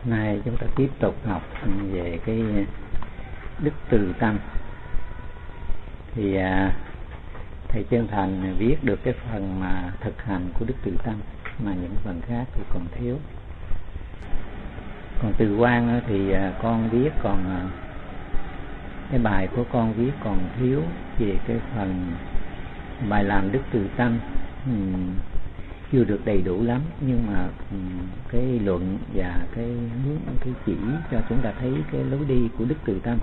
Nay chúng ta tiếp tục học về cái đức từ tâm. Thì thầy Chân Thành viết được cái phần mà thực hành của đức từ tâm, mà những phần khác thì còn thiếu. Còn từ quan thì con viết còn cái bài của con viết còn thiếu về cái phần bài làm đức từ tâm, chưa được đầy đủ lắm, nhưng mà cái luận và cái hướng, cái chỉ cho chúng ta thấy cái lối đi của đức từ tâm.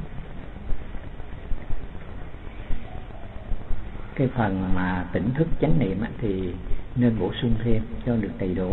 Cái phần mà tỉnh thức chánh niệm thì nên bổ sung thêm cho được đầy đủ.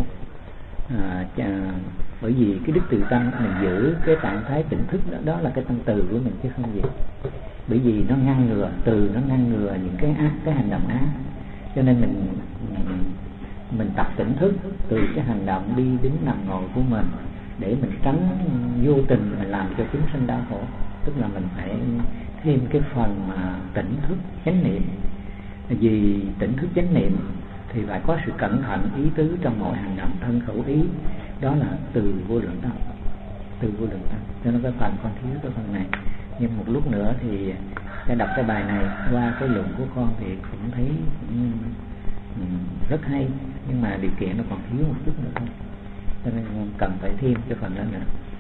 Bởi vì cái đức từ tâm mình giữ cái trạng thái tỉnh thức đó là cái tâm từ của mình chứ không gì. Bởi vì nó ngăn ngừa, từ nó ngăn ngừa những cái ác, cái hành động ác, cho nên mình tập tỉnh thức từ cái hành động đi đứng nằm ngồi của mình, để mình tránh vô tình mình làm cho chúng sinh đau khổ. Tức là mình phải thêm cái phần mà tỉnh thức chánh niệm. Vì tỉnh thức chánh niệm thì phải có sự cẩn thận ý tứ trong mọi hành động thân khẩu ý, đó là từ vô lượng tâm, từ vô lượng tâm. Cho nên cái phần con thiếu cái phần này, nhưng một lúc nữa thì sẽ đọc cái bài này qua cái luận của con thì cũng thấy rất hay, nhưng mà điều kiện nó còn thiếu một chút nữa thôi, cho nên cần phải thêm cái phần đó nữa.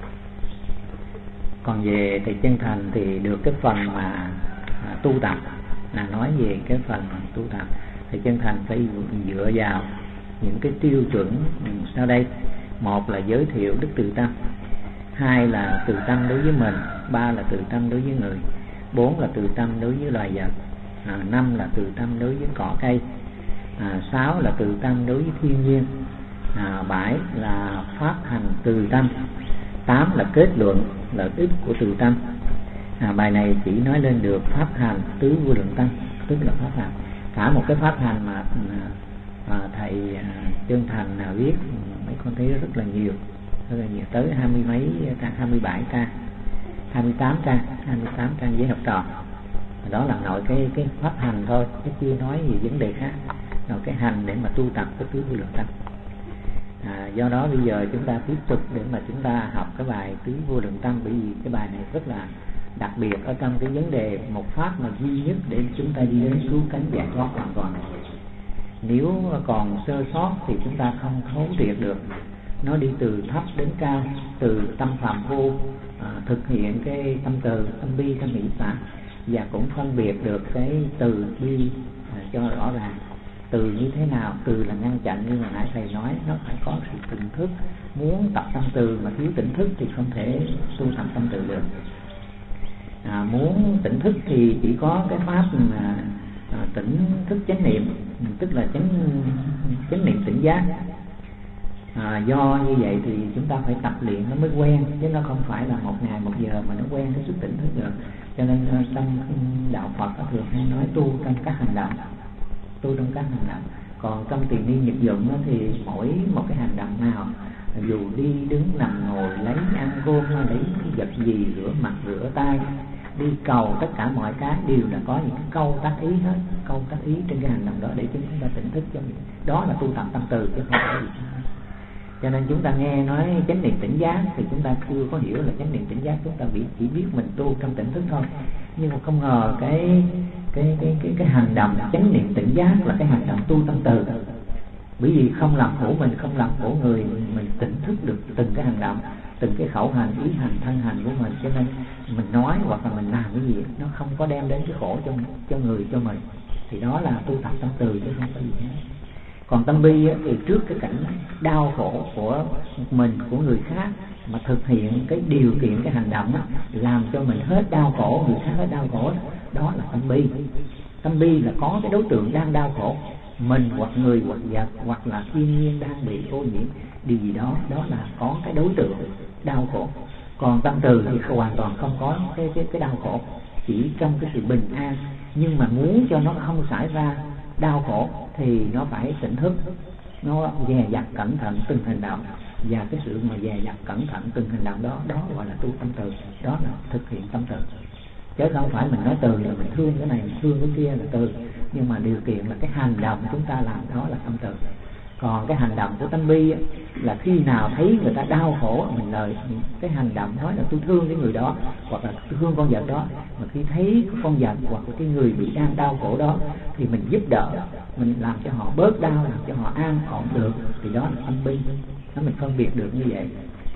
Còn về thầy Chân Thành thì được cái phần mà tu tập, là nói về cái phần tu tập. Thầy Chân Thành phải dựa vào những cái tiêu chuẩn sau đây. Một là giới thiệu đức từ tâm, hai là từ tâm đối với mình, ba là từ tâm đối với người, bốn là từ tâm đối với loài vật, năm là từ tâm đối với cỏ cây, 6 là từ tâm đối với thiên nhiên, 7 là phát hành từ tâm, 8 là kết luận lợi ích của từ tâm. Bài này chỉ nói lên được pháp hành tứ vô lượng tâm, tức là pháp hành. Cả một cái pháp hành mà thầy Chân Thành viết, mấy con thấy rất là nhiều, tới 20 mấy trang, 27 trang, 28 trang với học trò. Đó là nội cái pháp hành thôi, chứ chưa nói gì vấn đề khác. Rồi cái hành để mà tu tập cái tứ vô lượng tâm. Do đó bây giờ chúng ta tiếp tục để mà chúng ta học cái bài tứ vô lượng tâm, bởi vì cái bài này rất là đặc biệt ở trong cái vấn đề một pháp mà duy nhất để chúng ta đi đến cứu cánh giải thoát hoàn toàn. Nếu còn sơ sót thì chúng ta không thấu triệt được. Nó đi từ thấp đến cao, từ tâm phạm vô, thực hiện cái tâm từ, tâm bi, tâm hỷ xả, và cũng phân biệt được cái từ bi cho rõ ràng. Từ như thế nào? Từ là ngăn chặn, như mà nãy thầy nói, nó phải có sự tỉnh thức. Muốn tập tâm từ mà thiếu tỉnh thức thì không thể tu tập tâm từ được. Muốn tỉnh thức thì chỉ có cái pháp mà tỉnh thức chánh niệm, tức là chánh niệm tỉnh giác. Do như vậy thì chúng ta phải tập luyện nó mới quen, chứ nó không phải là một ngày một giờ mà nó quen cái sức tỉnh thức được. Cho nên trong đạo Phật thường hay nói tu trong các hành động, tu trong các hành động. Còn trong tiền niên nhật dụng thì mỗi một cái hành động nào, dù đi đứng nằm ngồi, lấy ăn cơm, lấy vật gì, rửa mặt rửa tay, đi cầu, tất cả mọi cái đều là có những câu tác ý hết, câu tác ý trên cái hành động đó để chúng ta tỉnh thức cho mình. Đó là tu tập tâm từ chứ không phải gì. Cho nên chúng ta nghe nói chánh niệm tỉnh giác thì chúng ta chưa có hiểu là chánh niệm tỉnh giác, chúng ta chỉ biết mình tu trong tỉnh thức thôi. Nhưng mà không ngờ cái hành động chánh niệm tỉnh giác là cái hành động tu tâm từ. Bởi vì không làm khổ mình, không làm khổ người, mình tỉnh thức được từng cái hành động, từng cái khẩu hành, ý hành, thân hành của mình. Cho nên mình nói hoặc là mình làm cái gì nó không có đem đến cái khổ cho người, cho mình, thì đó là tu tập tâm từ chứ không có gì hết. Còn tâm bi thì trước cái cảnh đau khổ của mình, của người khác, mà thực hiện cái điều kiện, cái hành động làm cho mình hết đau khổ, người khác hết đau khổ, đó là tâm bi. Tâm bi là có cái đối tượng đang đau khổ, mình hoặc người hoặc vật hoặc là thiên nhiên đang bị ô nhiễm điều gì đó, đó là có cái đối tượng đau khổ. Còn tâm từ thì hoàn toàn không có cái đau khổ, chỉ trong cái sự bình an. Nhưng mà muốn cho nó không xảy ra đau khổ thì nó phải tỉnh thức, nó dè dặt cẩn thận từng hành động, và cái sự mà dè dặt cẩn thận từng hành động đó gọi là tu tâm từ, đó là thực hiện tâm từ. Chứ không phải mình nói từ là mình thương cái này, mình thương cái kia là từ, nhưng mà điều kiện là cái hành động chúng ta làm đó là tâm từ. Còn cái hành động của tâm bi là khi nào thấy người ta đau khổ, mình lời cái hành động nói là tôi thương cái người đó, hoặc là tôi thương con vật đó, mà khi thấy con vật hoặc là cái người bị đang đau khổ đó thì mình giúp đỡ, mình làm cho họ bớt đau, làm cho họ an ổn được, thì đó là tâm bi. Nó mình phân biệt được như vậy.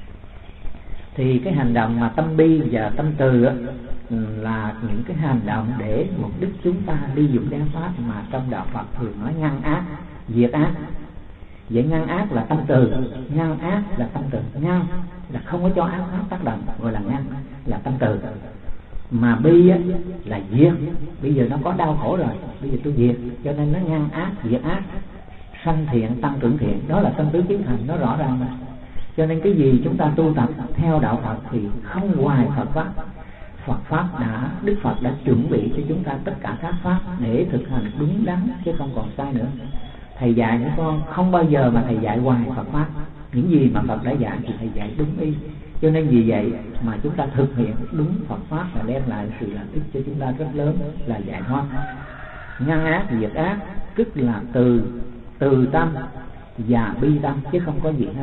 Thì cái hành động mà tâm bi và tâm từ á, là những cái hành động để mục đích chúng ta利dụng đen pháp, mà trong đạo Phật thường nói ngăn ác, diệt ác. Vậy ngăn ác là tâm từ, ngăn ác là tâm từ. Ngăn là không có cho ác pháp tác động, gọi là ngăn, là tâm từ. Mà bi á, là diệt. Bây giờ nó có đau khổ rồi, bây giờ tôi diệt, cho nên nó ngăn ác, diệt ác, sanh thiện, tăng trưởng thiện. Đó là tâm tứ kiến hành, nó rõ ràng mà. Cho nên cái gì chúng ta tu tập theo đạo Phật thì không ngoài Phật pháp. Phật pháp Đức Phật đã chuẩn bị cho chúng ta tất cả các pháp để thực hành đúng đắn, chứ không còn sai nữa. Thầy dạy những con không bao giờ mà thầy dạy hoài Phật pháp. Những gì mà Phật đã dạy thì thầy dạy đúng y. Cho nên vì vậy mà chúng ta thực hiện đúng Phật pháp là đem lại sự lợi ích cho chúng ta rất lớn, là giải thoát. Ngăn ác, diệt ác tức là từ tâm và bi tâm, chứ không có gì hết.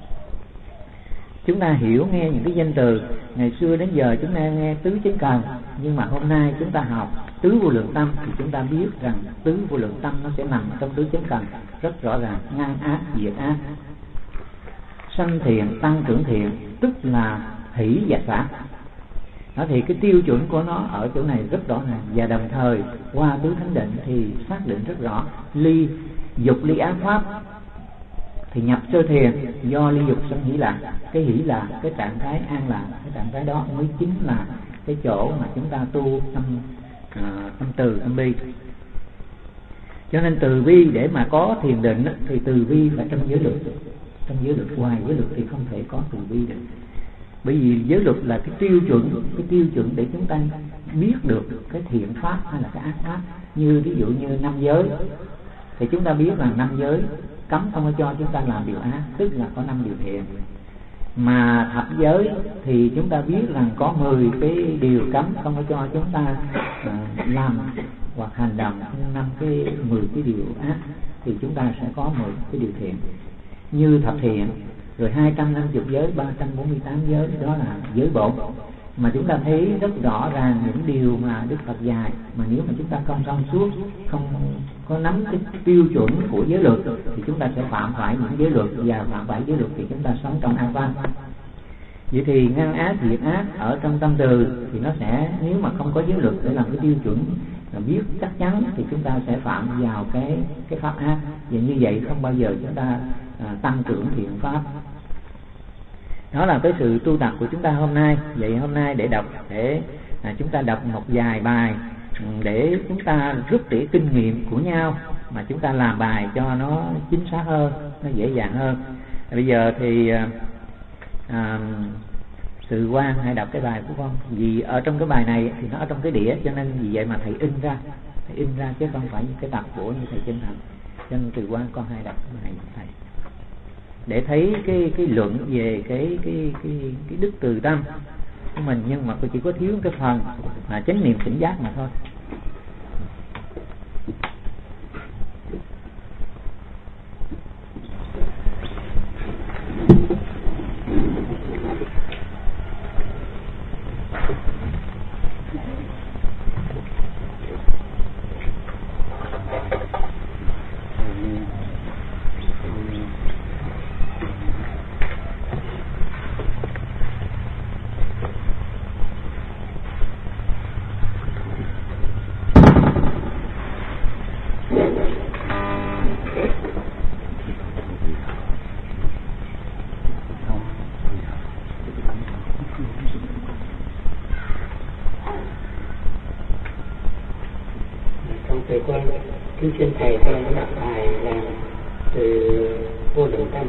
Chúng ta hiểu nghe những cái danh từ, ngày xưa đến giờ chúng ta nghe tứ chánh cần, nhưng mà hôm nay chúng ta học tứ vô lượng tâm thì chúng ta biết rằng tứ vô lượng tâm nó sẽ nằm trong tứ chánh cần rất rõ ràng. Ngăn ác, diệt ác, sanh thiện, tăng trưởng thiện, tức là hỷ và xả. Đó thì cái tiêu chuẩn của nó ở chỗ này rất rõ ràng, và đồng thời qua tứ thánh định thì xác định rất rõ. Ly dục, ly ác pháp thì nhập sơ thiền, do ly dục sanh hỷ lạc. Cái hỷ là cái trạng thái an lạc, cái trạng thái đó mới chính là cái chỗ mà chúng ta tu tâm từ, tâm bi. Cho nên từ bi để mà có thiền định thì từ bi phải trong giới luật. Trong giới luật, ngoài giới luật thì không thể có từ bi được. Bởi vì giới luật là cái tiêu chuẩn để chúng ta biết được cái thiện pháp hay là cái ác pháp. Như ví dụ như năm giới thì chúng ta biết là năm giới cấm không có cho chúng ta làm điều ác, tức là có 5 điều thiện. Mà thập giới thì chúng ta biết rằng có 10 cái điều cấm không có cho chúng ta làm hoặc hành động 10 cái điều ác, thì chúng ta sẽ có 10 cái điều thiện. Như thập thiện, rồi 250 giới, 348 giới, đó là giới bổn. Mà chúng ta thấy rất rõ ràng những điều mà Đức Phật dạy, mà nếu mà chúng ta không thông suốt, không có nắm cái tiêu chuẩn của giới luật thì chúng ta sẽ phạm phải những giới luật, và phạm phải giới luật thì chúng ta sống trong ác văn. Vậy thì ngăn ác, diệt ác ở trong tâm từ thì nó sẽ, nếu mà không có giới luật để làm cái tiêu chuẩn là biết chắc chắn thì chúng ta sẽ phạm vào cái pháp ác. Và như vậy không bao giờ chúng ta tăng trưởng thiện pháp. Đó là cái sự tu tập của chúng ta hôm nay. Vậy hôm nay để đọc, để chúng ta đọc một vài bài để chúng ta rút tỉa kinh nghiệm của nhau, mà chúng ta làm bài cho nó chính xác hơn, nó dễ dàng hơn. Bây giờ thì Sự Quang hãy đọc cái bài của con. Vì ở trong cái bài này thì nó ở trong cái đĩa, cho nên vì vậy mà thầy in ra chứ không phải những cái tập của như thầy Chân Thành. Cho nên Từ Quang con hãy đọc cái bài của thầy để thấy cái luận về cái đức từ tâm của mình, nhưng mà chỉ có thiếu cái phần chánh niệm tỉnh giác mà thôi. Kính xin thầy cho nó đọc bài là từ vô lượng tâm,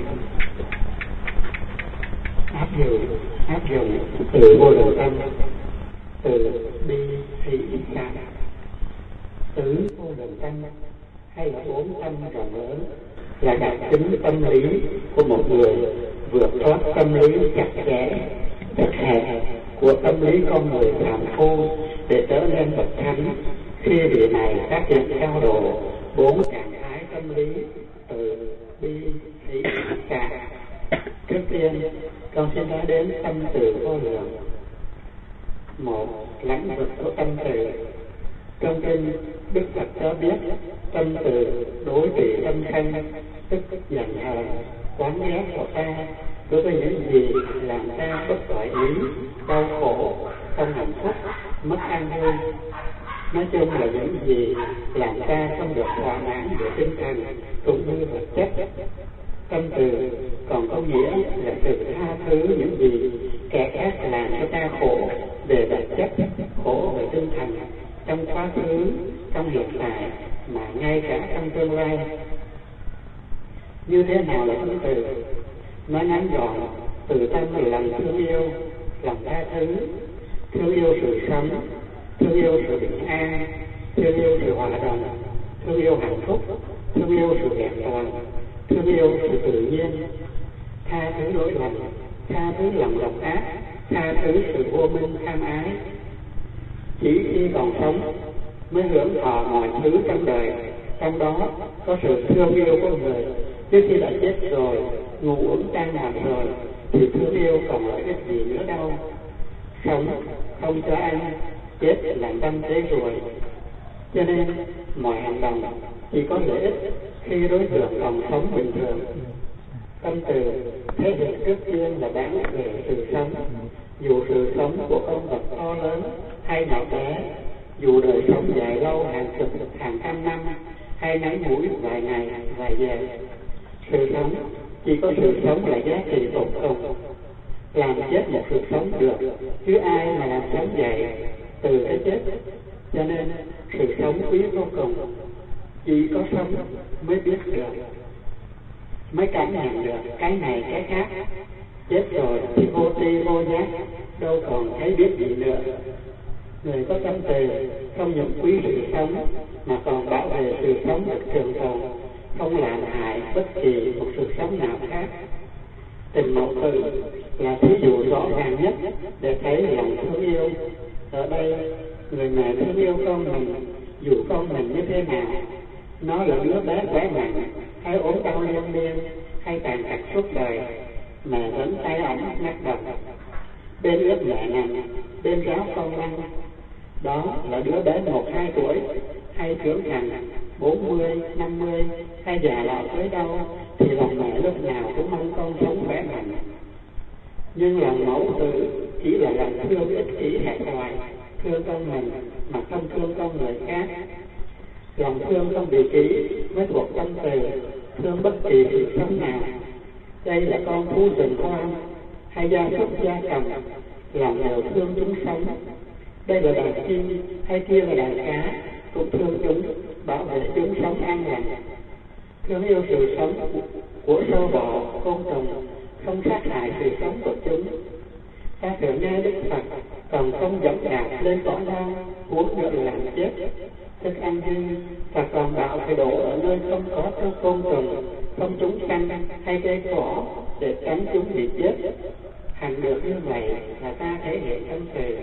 áp dụng từ vô lượng tâm, từ bi thị xa. Tứ vô lượng tâm hay là 4 tâm rộng lớn là đặc tính tâm lý của một người vượt thoát tâm lý chặt chẽ, chật hẹp của tâm lý con người phàm phu để trở nên bậc thánh. Khi vị này xác định cao độ 4 trạng thái tâm lý từ bi thị xa tiên, con xin nói đến tâm từ vô lượng. Một, lãnh vực của tâm từ. Trong kinh Đức Phật cho biết tâm từ đối trị tâm sanh, tức giận hờn, quán ghét của ta đối với những gì làm ta bất toại ý, đau khổ, không hạnh phúc, mất an vui. Nói chung là những gì làm ta không được thỏa mãn về tinh thần cũng như vật chất. Tâm từ còn có nghĩa là sự tha thứ những gì kẻ khác làm cho ta khổ về vật chất, khổ về tinh thần, trong quá khứ, trong hiện tại, mà ngay cả trong tương lai. Như thế nào là tâm từ? Nói ngắn gọn, từ tâm là lòng thương yêu, lòng tha thứ, thương yêu sự sống, thương yêu sự bình an, thương yêu sự hòa đồng, thương yêu hạnh phúc, thương yêu sự vẹn toàn, thương yêu sự tự nhiên, tha thứ lỗi lầm, tha thứ lòng độc ác, tha thứ sự vô minh tham ái. Chỉ khi còn sống mới hưởng thọ mọi thứ trong đời, trong đó có sự thương yêu của người. Chứ khi đã chết rồi, ngủ uống tan nằm rồi, thì thương yêu còn lợi ích gì nữa đâu. Sống không cho ăn, chết làm tâm thế rồi. Cho nên mọi hành động chỉ có lợi ích khi đối tượng còn sống bình thường. Tâm từ thể hiện trước tiên là đáng về sự sống. Dù sự sống của con vật to lớn hay nhỏ bé, dù đời sống dài lâu hàng chục, hàng trăm năm, hay ngắn ngủi vài ngày, vài giờ, sự sống chỉ có sự sống là giá trị tột cùng. Làm chết một sự sống được, chứ ai mà làm sống dậy từ cái chết. Cho nên sự sống quý vô cùng. Chỉ có sống mới biết được, mới cảm nhận được cái này cái khác. Chết rồi thì vô tri vô giác, đâu còn thấy biết gì nữa. Người có tâm từ không những quý sự sống mà còn bảo vệ sự sống được trường tồn, không làm hại bất kỳ một sự sống nào khác. Tình mẫu tử là thí dụ rõ ràng nhất để thấy lòng thương yêu. Ở đây người mẹ thương yêu con mình, dù con mình như thế nào, nó là đứa bé khỏe mạnh hay ốm đau liên miên hay tàn tật suốt đời, mẹ vẫn tay ấm mắt độc, bên ướp mẹ nằm, bên ráo con lăn. Đó là đứa bé 1-2 tuổi hay trưởng thành 40, 50 hay già lão tới đâu, thì lòng mẹ lúc nào cũng mong con sống khỏe mạnh. Nhưng lòng mẫu tử chỉ là lòng thương ích kỷ hẹp hòi, thương con mình mà không thương con người khác. Lòng thương không vị kỷ mới thuộc tâm từ, thương bất kỳ sự sống nào. Đây là con thú rừng hoang hay gia súc gia cầm, lòng đều thương chúng sống. Đây là đàn chim hay kia là đàn cá, cũng thương chúng, bảo vệ chúng sống an lành. Thương yêu sự sống của sâu bọ, côn trùng, không sát hại sự sống của chúng. Ta thường nghe Đức Phật còn không dõng dạc lên cỏ lao, uống nước làm chết, thức ăn dư, và còn bảo phải đổ ở nơi không có cho côn trùng, không chúng sanh hay cây cỏ để tránh chúng bị chết. Hành được như vậy là ta thể hiện tâm từ.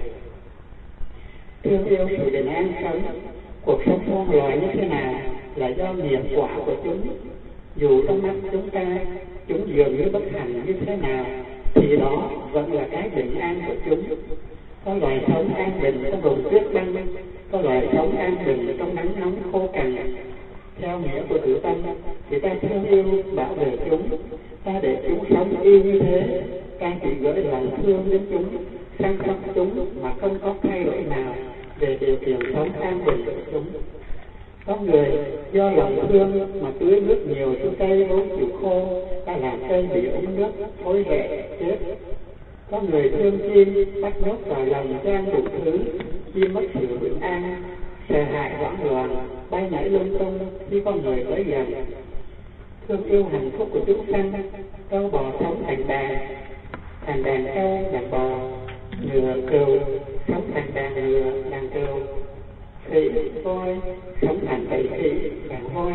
Thương yêu sự bình an sống, cuộc sống muôn loài như thế nào là do nghiệp quả của chúng. Dù trong mắt chúng ta, chúng dường như bất hạnh như thế nào, thì đó vẫn là cái bình an của chúng. Có loài sống an bình trong vùng tuyết băng, có loài sống an bình trong nắng nóng khô cằn. Theo nghĩa của tự tâm thì ta thương yêu bảo vệ chúng, ta để chúng sống y như thế, ta chỉ gửi lòng thương đến chúng, săn sóc chúng mà không có thay đổi nào về điều kiện sống an bình của chúng. Có người do lòng thương mà tưới nước nhiều xuống cây vốn chịu khô, ta làm cây bị úng nước, thối rễ, chết. Có người thương chim, bắt nhốt vào lòng trang đủ thứ, chim mất sự bình an, sợ hãi hoảng loạn, bay nhảy lung tung khi con người tới gần. Thương yêu hạnh phúc của chúng sanh, trâu bò sống thành đàn trâu, đàn bò, ngựa, cừu sống thành đàn ngựa, đàn cừu, khỉ, voi sống thành bầy khỉ, đàn voi.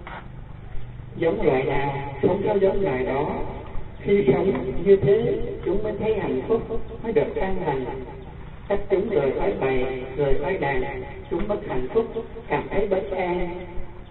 Giống loài nào sống theo giống loài đó. Khi sống như thế, chúng mới thấy hạnh phúc, mới được an lành. Cách chúng rời khỏi bầy, rời khỏi đàn, chúng mất hạnh phúc, cảm thấy bất an.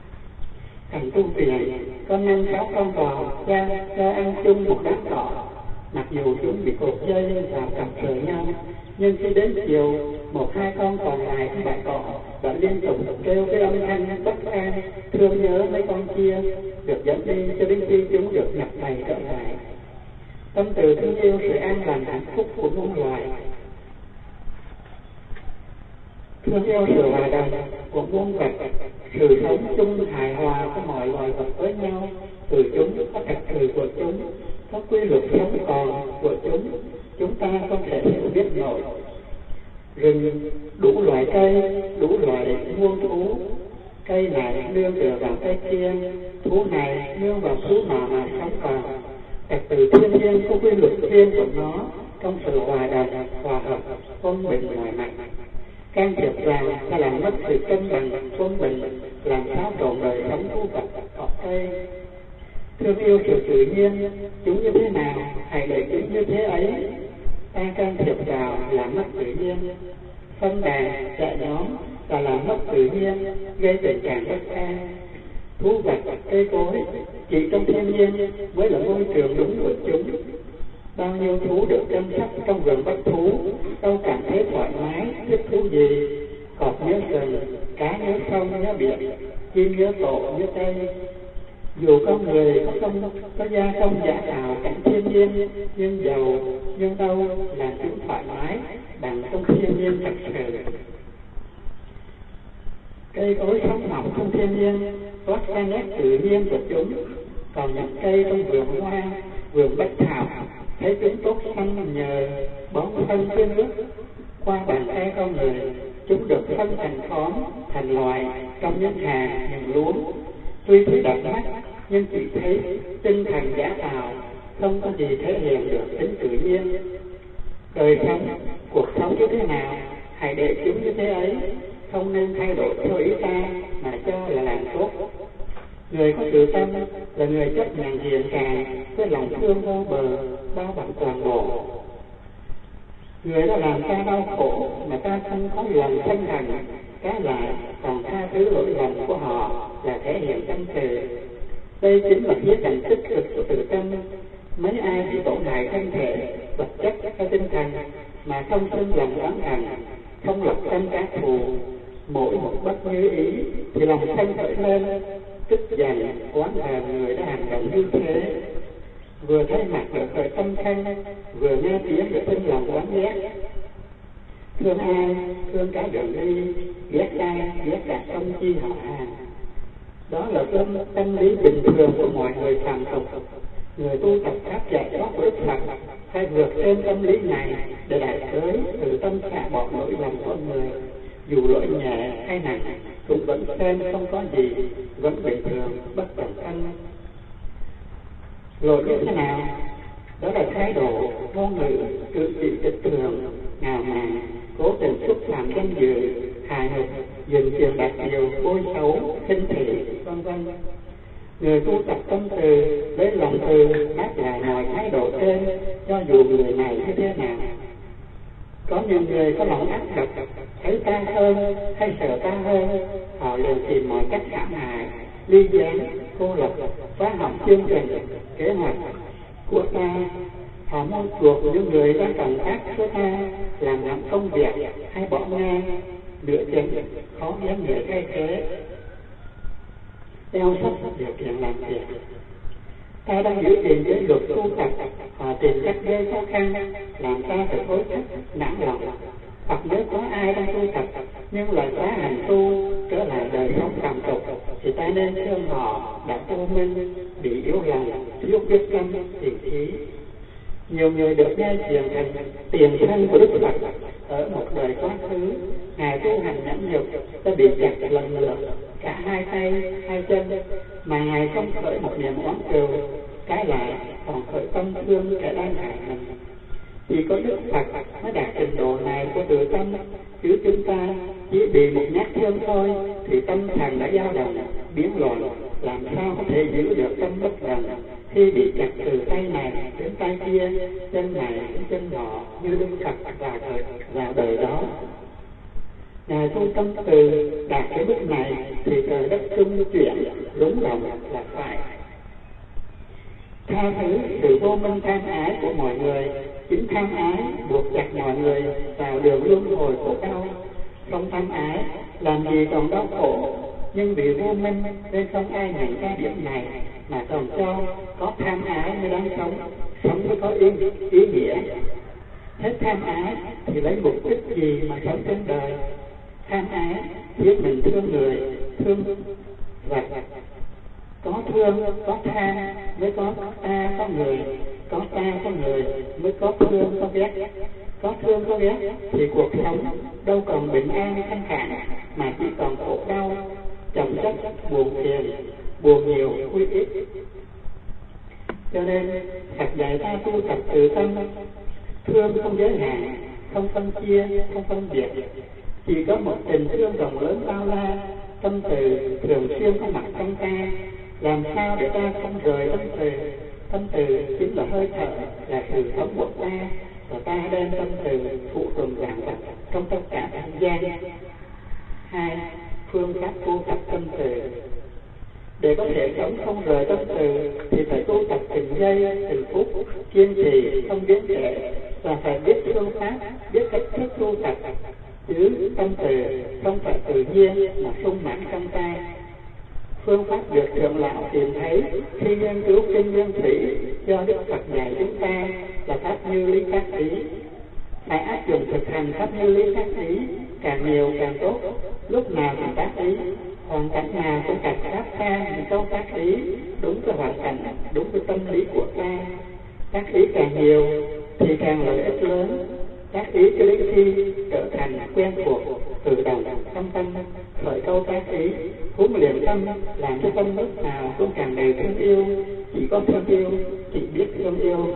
Thành tu tiền, có 5-6 con bò cho ăn chung một đám cỏ, Mặc dù chúng bị cột dây vào cặp rời nhau, nhưng khi đến chiều, 1-2 con còn lại của bãi cỏ đã liên tục kêu cái âm thanh bất an, thương nhớ mấy con kia, được dẫn đi cho đến khi chúng được nhập bầy trở lại. Tâm từ thương yêu sự an lành hạnh phúc của muôn loài, thương yêu sự hòa đồng của muôn vật, sự sống chung hài hòa của mọi loài vật với nhau. Từ chúng có trật tự của chúng, có quy luật sống còn của chúng ta không thể hiểu biết nổi. Rừng đủ loại cây, đủ loại muôn thú, cây này nương tựa vào cây kia, thú này nương vào thú nọ mà sống còn. Trật tự thiên nhiên có quy luật riêng của nó trong sự hòa đồng, hòa hợp, quân bình mọi mặt. Can thiệp vào sẽ làm mất sự cân bằng quân bình, làm xáo trộn đời sống thú vật hoặc cây. Thương yêu sự tự nhiên, chúng như thế nào, hãy để chúng như thế ấy. Ta can thiệp vào làm mất tự nhiên. Phân đàn, chạy nhóm là làm mất tự nhiên, gây tình trạng bất an. Thú vật, cây cối, chỉ trong thiên nhiên mới là môi trường đúng của chúng. Bao nhiêu thú được chăm sóc trong vườn bách thú, đâu cảm thấy thoải mái, thích thú gì. Cọp nhớ rừng, cá nhớ sông, nhớ biển, chim nhớ tổ, nhớ cây. Dù con người có gia công giả tạo cảnh thiên nhiên, nhưng giàu, nhưng đâu làm chúng thoải mái bằng trong thiên nhiên thật sự. Cây cối sống mọc trong thiên nhiên, toát ra nét tự nhiên của chúng. Còn những cây trong vườn hoa, vườn bách thảo, thấy chúng tốt xanh nhờ bón phân tưới nước. Qua bàn tay con người, chúng được phân thành khóm, thành loài trong những hàng, những luống. Tuy thấy đẹp mắt, nhưng chỉ thấy tinh thần giả tạo, không có gì thể hiện được tính tự nhiên. Đời sống, cuộc sống như thế nào, hãy để chúng như thế ấy, không nên thay đổi theo ý ta mà cho là làm tốt. Người có tự tâm là người chấp nhận hiện tại với lòng thương vô bờ, bao bọc toàn bộ. Người đã làm ta đau khổ mà ta không có lòng thân thành, trái lại còn tha thứ lỗi lầm của họ là thể hiện tâm từ. Đây chính là khía cạnh tích cực của tự tâm. Mấy ai bị tổn hại thân thể, vật chất hay tinh thần mà không sinh lòng oán hận, không lập tâm trả thù, mỗi một bất như ý thì lòng sân khởi lên, tức giận oán hờn người đã hành động như thế. Vừa thấy mặt được khởi tâm sân, vừa nghe tiếng được sinh lòng oán ghét. Thương ai, thương cả đường đi, ghét ai, ghét cả công chi họ hàng. Đó là tâm lý bình thường của mọi người phàm tục. Người tu tập pháp dạy thoát Đức Phật phải vượt trên tâm lý này để đạt tới từ tâm xả bỏ lỗi lầm con người. Dù lỗi nhẹ hay nặng cũng vẫn xem không có gì, vẫn bình thường, bất động thanh. Lỗi như thế nào? Đó là thái độ, ngôn ngữ, cử chỉ trịch thường, ngạo mạn, cố tình xúc phạm danh dự, hài hước, dừng chuyện đạt điều, bôi xấu, khinh thị, vân vân. Người tu tập tâm từ với lòng từ đáp lại mọi thái độ trên, cho dù người này như thế nào. Có những người có lòng ác độc, thấy ta hơn hay sợ ta hơn, họ liền tìm mọi cách hãm hại, ly gián, cô lập, phá hỏng chương trình, kế hoạch của ta. Họ muốn chuộc những người đang cần ác của ta làm hỏng công việc hay bỏ ngang, nửa chừng khó nhắm người thay thế. Eo sắp điều kiện làm việc. Ta đang giữ gìn giới luật tu tập, họ tìm cách gây khó khăn, làm ta phải hối thúc, nản lòng. Hoặc nếu có ai đang tu tập nhưng lại phá hành tu trở lại đời sống phàm tục, thì ta nên thương họ đã vô minh, bị yếu lòng, thiếu quyết tâm, thiện trí. Nhiều người được nghe truyền thành tiền thân của Đức Phật ở một đời quá khứ, ngài tu hành nhẫn nhục đã bị chặt lần lượt cả hai tay, hai chân, mà ngài không khởi một niềm oán cừu, trái lại còn khởi tâm thương kẻ đang hại mình. Chỉ có Đức Phật mới đạt trình độ này của tự tâm, chứ chúng ta chỉ bị một nhát thương thôi thì tâm thần đã dao động, biến loạn, làm sao có thể giữ được tâm bất động khi bị chặt từ tay này đến tay kia, chân này đến chân nọ như Đức Phật vào đời đó. Ngài tu tâm từ đạt cái mức này thì trời đất trung chuyển, đúng lòng là phải. tha thứ sự vô minh tham ái của mọi người. Chính tham ái buộc chặt mọi người vào đường luân hồi khổ đau. Không tham ái làm gì còn đau khổ, nhưng vì vô minh nên không ai nhận ra điểm này, mà còn cho có tham ái mới đáng sống, sống mới có ý nghĩa. Hết tham ái thì lấy mục đích gì mà sống trên đời? Tham ái khiến mình thương người, thương vật. Có thương, có tha mới có ta, có người. Có ta, có người mới có thương, có ghét. Có thương, có ghét thì cuộc sống đâu còn bình an thanh thản, mà chỉ còn khổ đau, chồng chất, buồn phiền, buồn nhiều, vui ít. Cho nên Phật dạy ta tu tập từ tâm, thương không giới hạn, không phân chia, không phân biệt, chỉ có một tình thương rộng lớn bao la. Tâm từ thường xuyên có mặt trong ta, làm sao để ta không rời tâm từ? Tâm từ chính là hơi thở, là sự sống của ta, và ta đem tâm từ phụ tùng vạn vật trong tất cả thế gian. 2. Phương pháp tu tập tâm từ. Để có thể sống không rời tâm từ thì phải tu tập từng giây, từng phút, kiên trì, không biến trễ, và phải biết phương pháp, biết cách thức tu tập. Chứ tâm từ không phải tự nhiên mà sung mãn trong ta. Phương pháp được Thượng Lão tìm thấy khi nghiên cứu kinh Nguyên Thủy do Đức Phật dạy chúng ta là pháp như lý tác ý. Phải áp dụng thực hành pháp như lý tác ý, càng nhiều càng tốt. Lúc nào cũng tác ý, hoàn cảnh nào cũng đặt pháp ta những câu tác ý đúng với hoàn cảnh, đúng với tâm lý của ta. Tác ý càng nhiều thì càng lợi ích lớn. Tác ý cho đến khi trở thành quen thuộc, tự động trong tâm, khởi câu tác ý, huấn luyện tâm, làm cho tâm lúc nào cũng càng đầy thương yêu. Chỉ có thương yêu, chỉ biết thương yêu.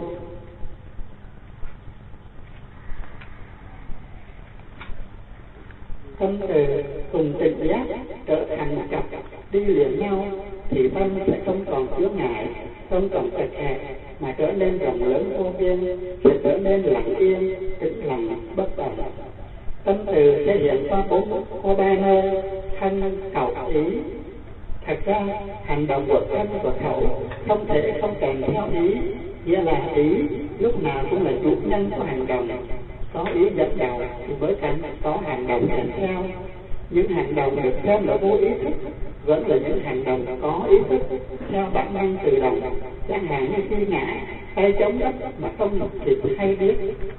Tâm từ cùng tình giác trở thành một cặp đi liền nhau, thì tâm sẽ không còn chướng ngại, không còn chật hẹp, mà trở nên rộng lớn vô biên, sẽ trở nên lặng yên, tĩnh lặng, bất động. Tâm từ sẽ hiện qua ba nơi: thân, khẩu, ý. Thật ra hành động của thân và khẩu không thể không kèm theo ý, nghĩa là ý lúc nào cũng là chủ nhân của hành động. Có ý dẫn đầu thì mới có hành động kèm theo. Những hành động được xem là vô ý thức vẫn là những hành động có ý thức theo bản năng tự động, chẳng hạn như khi ngã tay chống đất mà không kịp hay biết.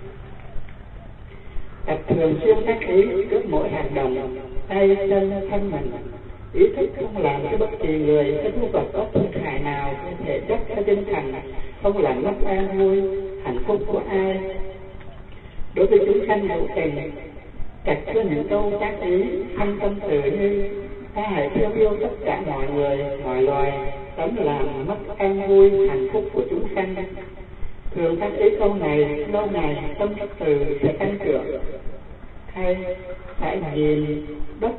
Tập thường xuyên tác ý trước mỗi hành động, tay chân thân mình. Ý thức không làm cho bất kỳ người hay thú vật có thiệt hại nào thể chất hay tinh thần, không làm mất an vui, hạnh phúc của ai. Đối với chúng sanh hữu tình, đặt cho những câu tác ý thanh tâm từ như: ta hãy thương yêu tất cả mọi người, mọi loài, tránh làm mất an vui, hạnh phúc của chúng sanh. Thường tác ý câu này, lâu ngày tâm từ sẽ tăng trưởng. Hay phải nhìn đất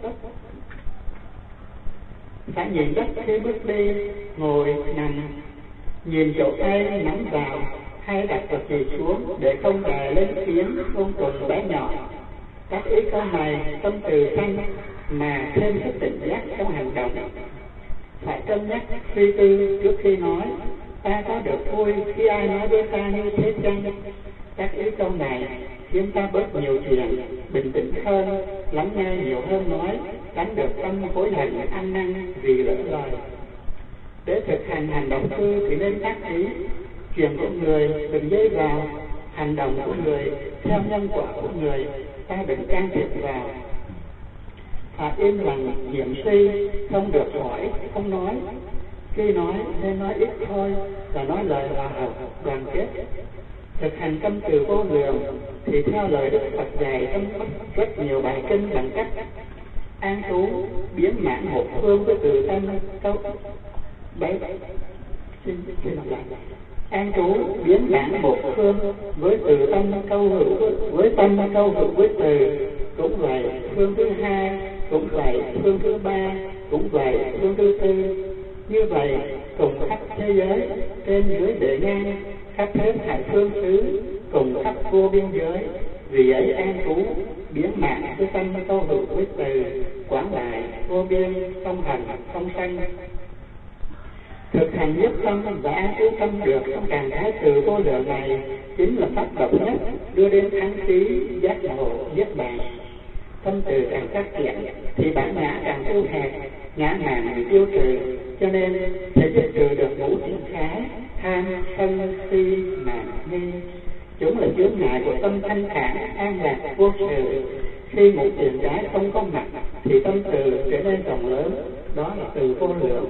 khi bước đi, ngồi, nằm, nhìn chỗ tay nắm vào hay đặt vật gì xuống để không đè lên tiếng côn trùng bé nhỏ. Các ý câu này tâm từ thanh mà thêm sức tỉnh giác trong hành động. Phải cân nhắc suy tư trước khi nói: ta có được vui khi ai nói với ta như thế chăng? Các ý câu này khiến ta bớt nhiều chuyện, bình tĩnh hơn, lắng nghe nhiều hơn nói, tránh được tâm hối hận ăn năn vì lỡ lời. Để thực hành hành động tư thì nên tác ý. Chuyện của người đừng dây vào, hành động của người theo nhân quả của người ta đừng can thiệp vào. Phải im lặng niệm suy, không được hỏi, không nói. Khi nói nên nói ít thôi, và nói lời hòa hợp, đoàn kết. Thực hành tâm từ vô lượng thì theo lời Đức Phật dạy trong rất nhiều bài kinh bằng cách an trú biến mãn một phương với từ tâm câu bảy. Xin đọc lại. An trú biến mãn một phương với từ tâm câu hữu với tâm câu hữu với từ. Cũng vậy phương thứ hai, cũng vậy phương thứ ba, cũng vậy phương thứ tư. Như vậy cùng khắp thế giới trên dưới bể ngang, khắp thế hải phương xứ, cùng khắp vô biên giới. Vì ấy an trú biến mãn với tâm câu hữu với từ, quán lại vô biên không hành không sanh. Thực hành nhất tâm và an trú tâm được trong trạng thái từ vô lượng này chính là phát động nhất đưa đến thắng trí giác ngộ nhất bản. Tâm từ càng phát triển thì bản ngã càng thu hẹp, ngã mạn bị tiêu trừ, cho nên sẽ diệt trừ được ngũ triển khái tham sân si mạn nghi. Chúng là chướng ngại của tâm thanh thản an lạc vô sự. Khi ngũ triển khái không có mặt thì tâm từ trở nên rộng lớn, đó là từ vô lượng.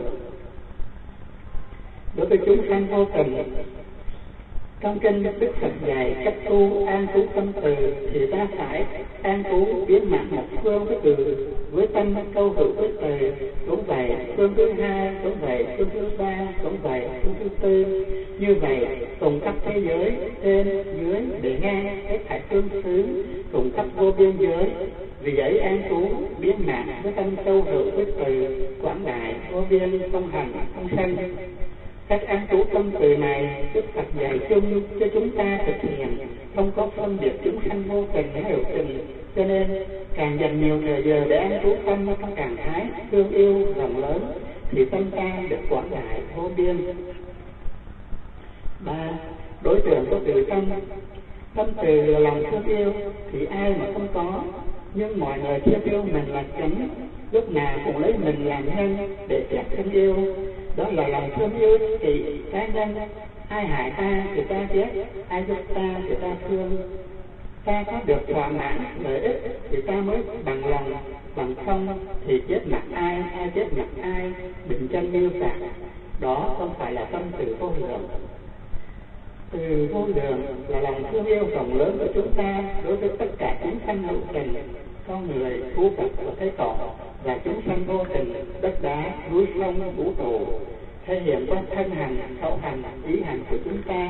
Đối với chúng sanh vô tình, trong kinh Đức Phật dạy cách tu an trú tâm từ thì ta phải an trú biến mặt một phương với từ với tâm câu hữu với từ, cũng vậy phương thứ hai, cũng vậy phương thứ ba, cũng vậy phương thứ tư. Như vậy cùng khắp thế giới trên dưới để nghe hết thảy phương xứ, cùng khắp vô biên giới. Vì ấy an trú biến mạng với tâm câu hữu với từ, quảng đại vô biên không hành không sanh. Cách an trú tâm từ này Đức Phật dạy chung cho chúng ta thực hiện, không có phân biệt chúng sanh vô tình hay hữu tình, cho nên càng dành nhiều thời giờ để an trú tâm trong trạng thái thương yêu rộng lớn thì tâm ta được quảng đại vô biên. 3. Đối tượng của từ tâm. Tâm từ là lòng thương yêu thì ai mà không có, nhưng mọi người thương yêu mình là chánh, lúc nào cũng lấy mình làm nhân để chặt thương yêu. Đó là lòng thương yêu thì cá nhân, ai hại ta thì ta ghét, ai giúp ta thì ta thương. Ta có được thỏa mãn lợi ích thì ta mới bằng lòng, bằng không thì chết mặt ai chết mặt ai, bình chân như phạt. Đó không phải là tâm từ vô lượng. Từ vô lượng là lòng thương yêu rộng lớn của chúng ta đối với tất cả chúng sanh hữu tình, con người, thú vật và thế cỏ, và chúng sanh vô tình, đất đá, núi sông, vũ trụ, thể hiện qua thân hành, khẩu hành, ý hành của chúng ta.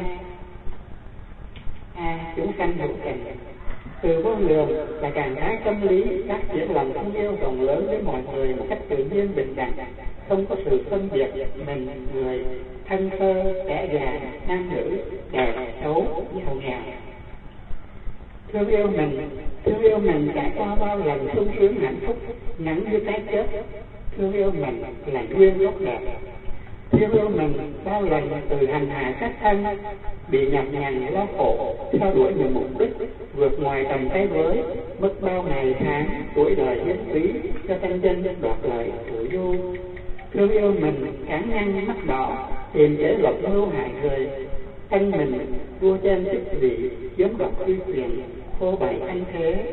Chúng sanh hữu tình. Từ vô lượng là trạng thái tâm lý phát triển lòng thương yêu rộng lớn với mọi người một cách tự nhiên bình đẳng, không có sự phân biệt mình, người, thân sơ, kẻ già, nam nữ, đẹp, xấu, giàu nghèo. Thương yêu mình trải qua bao lần sung sướng hạnh phúc, ngắn như cái chết. Thương yêu mình là duyên gốc đẹp. Thương yêu mình bao lần từ hành hạ sát thân, bị nhọc nhằn lo khổ, theo đuổi những mục đích vượt ngoài tầm tay với, mất bao ngày tháng tuổi đời hiến phí cho thanh danh đoạt lợi thủ du. Thương yêu mình cán nhăn mắt đỏ, tìm kế lộc mưu hại người, thân mình vua trên chức vị, chiếm đoạt uy quyền, phô bày anh thế.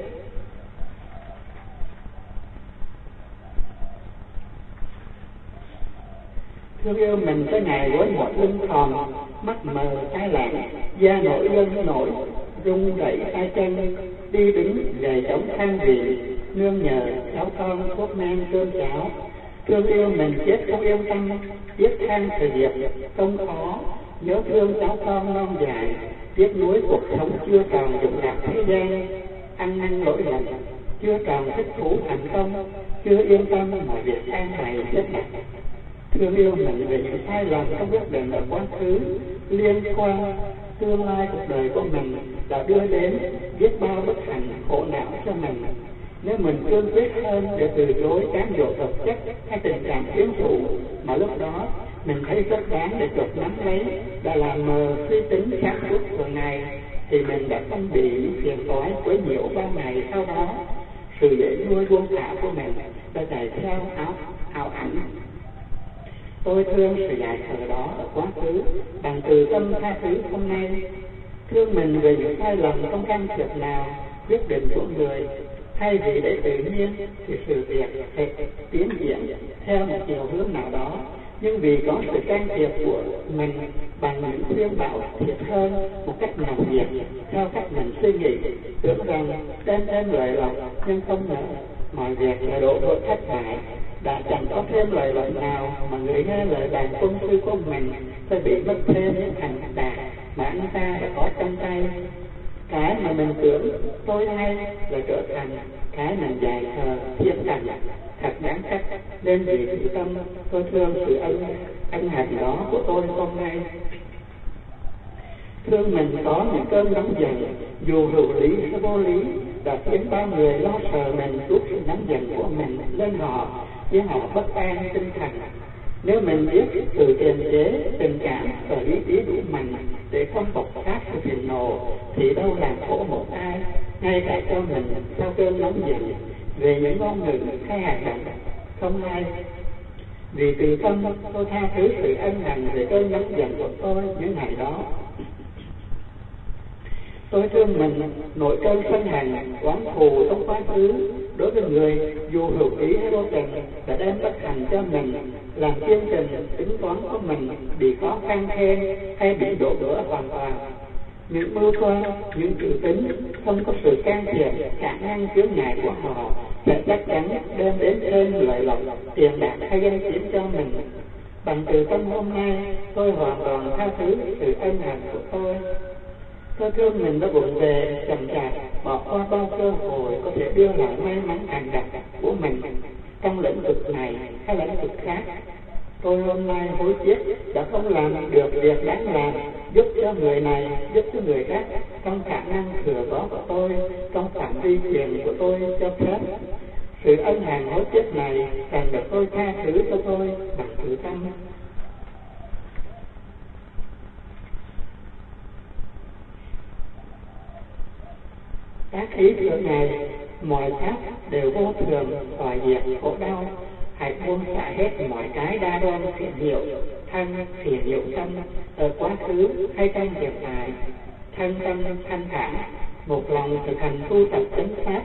Thương yêu mình tới ngày gối một lưng thòn, mắt mờ tai lạnh, da nổi lưng nổi, rung rẩy tay chân, đi đứng gầy chống than vị, nương nhờ cháu con thuốc men cơm cháo. Thương yêu mình chết không yêu tâm, biết than thời việc không khó, nhớ thương cháu con non dài, tiếc nuối cuộc sống chưa còn dụng lạc thế gian, ăn năn lỗi lầm, chưa còn thích thú thành công, chưa yên tâm mọi việc an bài xếp đặt. Thương yêu mình về những sai lầm không quyết định ở quá khứ, liên quan tương lai cuộc đời của mình đã đưa đến biết bao bất hạnh khổ não cho mình. Nếu mình cương quyết hơn để từ chối cám dỗ vật chất hay tình cảm quyến rũ, mà lúc đó mình thấy rất đáng để chộp nắm lấy, đã làm mờ suy tính sáng suốt thường ngày, thì mình đã không bị phiền toái quấy nhiễu bao ngày sau đó. Sự dễ nuôi buông thả của mình đã chạy theo ảo ảnh. Tôi thương sự dại khờ đó ở quá khứ, bằng từ tâm tha thứ hôm nay. Thương mình về những sai lầm không can thiệp nào quyết định của người, thay vì để tự nhiên thì sự việc sẽ tiến diễn theo một chiều hướng nào đó, nhưng vì có sự can thiệp của mình bằng những khuyên bảo thiệt hơn một cách nồng nhiệt theo cách mình suy nghĩ, tưởng rằng đem lợi lộc, nhưng không ngờ mọi việc là đổ vỡ thất bại. Đã chẳng có thêm lời lộc nào mà người nghe lời đàn quân sư của mình sẽ bị mất thêm những thành đạt mà anh ta đã có trong tay. Cái mà mình tưởng tôi hay là trở thành cái mình dài khờ thiên thành, thật đáng trách. Nên vì sự tâm tôi thương sự ân hận đó của tôi hôm nay. Thương mình có những cơn nóng giận, dù hữu lý hay vô lý, đã khiến bao người lo sợ mình trút sự nóng giận của mình lên họ, khiến họ bất an tinh thần. Nếu mình biết tự kiềm chế tình cảm và lý trí đủ mạnh để không bộc phát sự phiền nộ, thì đâu làm khổ một ai, ngay cả cho mình sau cơn nóng giận về những ngôn ngữ hay hành động không hay. Vì từ tâm tôi tha thứ sự ân hận về cơn nóng giận của tôi những ngày đó. Tôi thương mình nổi cơn sân hận oán thù trong quá khứ đối với người dù hữu ý hay vô tình đã đem bất hạnh cho mình, làm chương trình tính toán của mình bị khó khăn thêm hay bị đổ vỡ hoàn toàn. Những mưu toan, những dự tính không có sự can thiệp khả năng chướng ngại của họ sẽ chắc chắn đem đến thêm lợi lộc, tiền bạc hay danh tiếng cho mình. Bằng từ tâm hôm nay, tôi hoàn toàn tha thứ sự ân hận của tôi. Tôi thương mình đã vụng về, chậm chạp, bỏ qua bao cơ hội có thể đưa lại may mắn thành đạt của mình trong lĩnh vực này hay lĩnh vực khác. Tôi hôm nay hối tiếc đã không làm được việc đáng làm, giúp cho người này, giúp cho người khác, trong khả năng thừa có của tôi, trong phạm vi quyền của tôi cho phép. Sự ân hận hối tiếc này càng được tôi tha thứ cho tôi bằng tự tâm. Các ý tưởng này, mọi pháp đều vô thường, hoại diệt, khổ đau. Hãy buông xả hết mọi cái đa đoan phiền hiệu, thân, phiền hiệu tâm, ở quá khứ hay trong hiện tại. Thân tâm thanh thản, một lòng thực hành tu tập chánh pháp.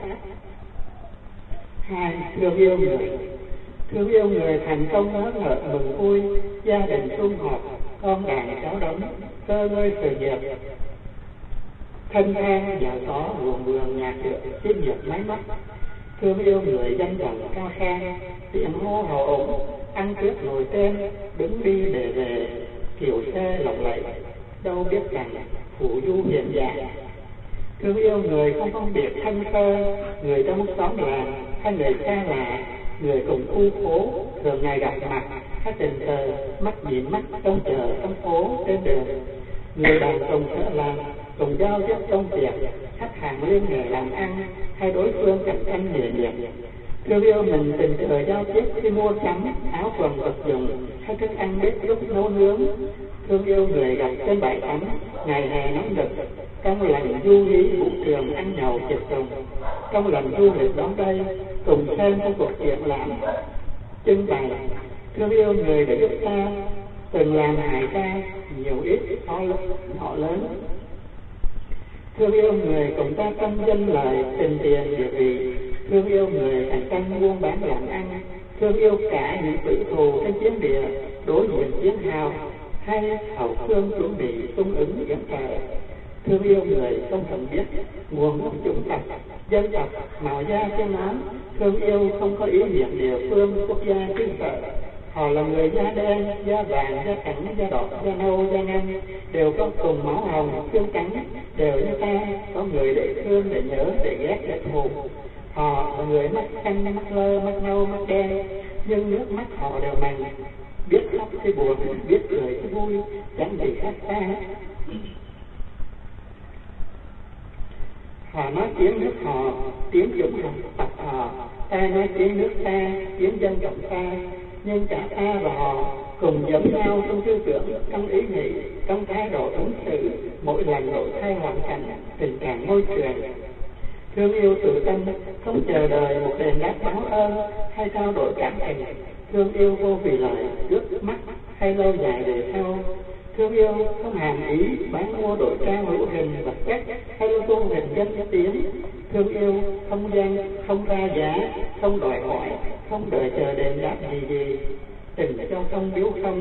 2. Thương yêu người. Thương yêu người thành công hớn hở mừng vui, gia đình sum họp, con đàn cháu đống, cơ ngơi sự nghiệp. Thân thang, giàu có, ruộng vườn, nhà cửa, xí nghiệp máy móc. Thương yêu người danh vọng cao sang, tiếng hô hào ổn, ăn trước ngồi tên, đứng đi để về, kiểu xe lộng lẫy, đâu biết rằng phủ du hiện dạng. Thương yêu người không phân biệt thân sơ, người trong xóm làng hay người xa lạ, người cùng khu phố, thường ngày gặp mặt, hay tình cờ, mắt nhìn mắt trong chợ, trong phố, trên đường. Người đàn cùng thợ làm, cùng giao tiếp công việc, khách hàng liên hệ làm ăn, hay đối phương cạnh tranh nghề nghiệp. Thương yêu mình tình cờ giao tiếp khi mua sắm, áo quần vật dụng, hay thức ăn bếp lúc nấu nướng. Thương yêu người gặp trên bãi tắm, ngày hè nóng nực, trong lần du lý vũ trường ăn nhậu tiệc tùng, trong lần du lịch đón đây, cùng xem trong cuộc triển lãm trưng bày. Thương yêu người để giúp ta từng làm hại ta, nhiều ít họ lớn. Thương yêu người cùng ta tâm danh lợi, tình tiền địa vị. Thương yêu người thành tâm buôn bán làm ăn. Thương yêu cả những tử thù trên chiến địa, đối diện chiến hào, hay hậu phương chuẩn bị tung ứng dẫn trời. Thương yêu người không cần biết nguồn gốc chủng tộc, dân tộc, màu da trên nám. Thương yêu không có ý niệm địa phương, quốc gia, xứ sở. Họ là người da đen, da vàng, da trắng, da đỏ, da nâu, da ngâm, đều có cùng máu hồng, xương trắng, đều như ta, có người để thương, để nhớ, để ghét, để thù. Họ là người mắt xanh, mắt lơ, mắt nâu, mắt đen, nhưng nước mắt họ đều mặn, biết khóc khi buồn, biết cười khi vui, chẳng gì khác ta. Họ nói tiếng nước họ, tiếng dũng tộc họ, ta nói tiếng nước ta, tiếng dân tộc ta, nhưng cả ta và họ cùng giống nhau trong tư tưởng, trong ý nghĩ, trong thái độ ứng xử, mỗi lần đổi thay hoàn cảnh, tình cảm môi trường. Thương yêu tự tâm, không chờ đợi một đền đáp báo ơn hay trao đổi cảm tình. Thương yêu vô vì lợi, trước mắt hay lâu dài về sau. Thương yêu không hàm ý bán mua đổi trao hữu hình vật chất hay tu hình danh tiếng. Thương yêu không gian, không ra giá, không đòi hỏi, không đợi chờ đền đáp gì. Tình cho không biếu không.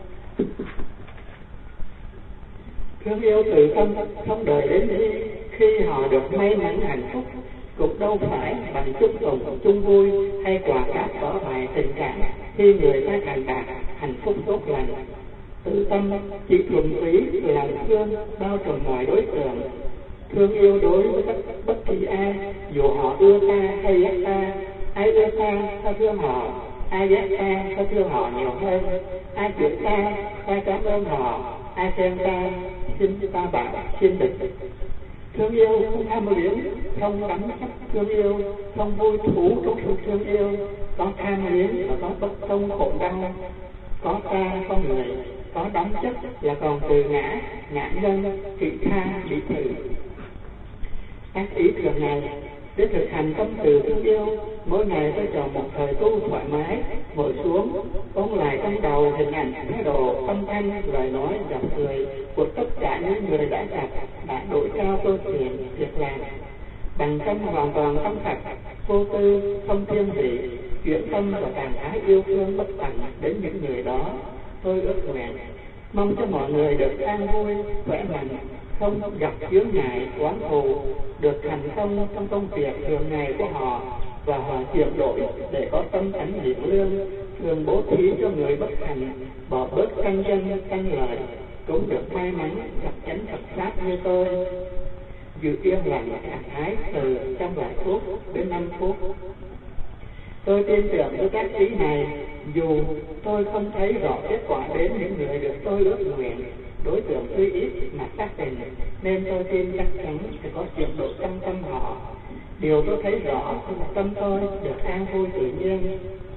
Thương yêu tự tâm, không đợi đến khi họ được may mắn hạnh phúc, cũng đâu phải bằng chúc tụng chung vui hay quà cáp tỏ bài tình cảm khi người ta thành đạt hạnh phúc tốt lành. Tự tâm chỉ thuần túy là thương bao trùm mọi đối tượng. Thương yêu đối với bất kỳ ai, dù họ ưa ta hay ghét ta. Ai ưa ta thương họ, ai ghét ta thương họ nhiều hơn. Ai chửi ta cảm ơn họ, ai khen ta xin ta bảo xin địch. Thương yêu không tham luyến, không đắm chấp thương yêu, không vui thú trong sự thương yêu, có tham luyến và có bất công khổ đau. có ta có người, có đóng chất là còn từ ngã, ngã nhân, kỵ tha, bị thử. Các ý tưởng này để thực hành tâm từ thương yêu, mỗi ngày tôi chọn một thời tu thoải mái, ngồi xuống, ôn lại trong đầu hình ảnh, thái độ, âm thanh, lời nói, giọng cười của tất cả những người đã gặp, đã đổi cao tôi thiện, việc làm. Bằng tâm hoàn toàn tâm thật, vô tư, không thiên vị, chuyển tâm và trạng thái yêu thương bất tận đến những người đó. Tôi ước nguyện, mong cho mọi người được an vui, khỏe mạnh, không gặp chướng ngại, oán thù, được thành công trong công việc thường ngày của họ và họ chuyển đổi để có tâm thánh hiển lương, thường bố thí cho người bất hạnh, bỏ bớt căn danh, căn lợi, cũng được may mắn gặp chánh Phật pháp như tôi. Dự yên lặng trạng thái từ trong vài phút đến 5 phút. Tôi tin tưởng với các ý này, dù tôi không thấy rõ kết quả đến những người được tôi ước nguyện, đối tượng tuy ít mà xác định, nên tôi tin chắc chắn sẽ có chuyển đổi trong tâm họ. Điều tôi thấy rõ là tâm tôi được an vui tự nhiên.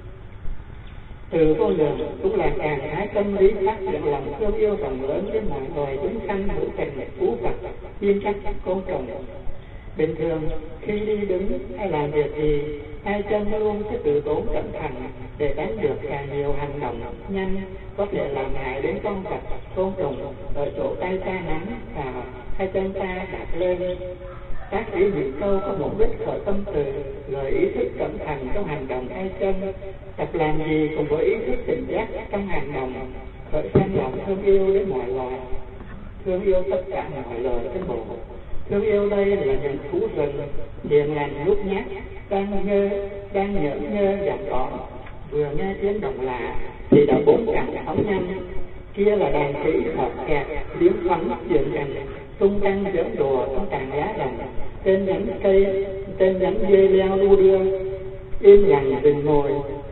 Từ vô lượng cũng là trạng thái tâm lý phát triển lòng thương yêu rộng lớn với mọi loài chúng sanh hữu tình, phú vật, thiên trắc, côn trùng. Bình thường khi đi đứng hay làm việc gì, hai chân luôn sẽ tự tốn cẩn thận để tránh được càng nhiều hành động nhanh có thể làm hại đến con vật, côn trùng ở chỗ tay ta nắm vào hay chân ta đặt lên. Các ý những câu có mục đích khởi tâm từ, gợi ý thức cẩn thận trong hành động hai chân, tập làm gì cùng với ý thức tỉnh giác trong hành động, khởi sanh lòng thương yêu đến mọi loài, thương yêu tất cả mọi loài trên bộ. Thương yêu đây là những thú rừng hiền lành nhút nhát, đang nhởn nhơ giặt cỏ, vừa nghe tiếng động lạ thì đã bốn cẳng phóng nhanh. Kia là đàn khỉ hợp kẹt, liếm phấn dường dành, tung tăng giỡn đùa trong tàn lá rồng, trên nhánh cây, trên nhánh dây leo đu đưa, im lặng rừng ngồi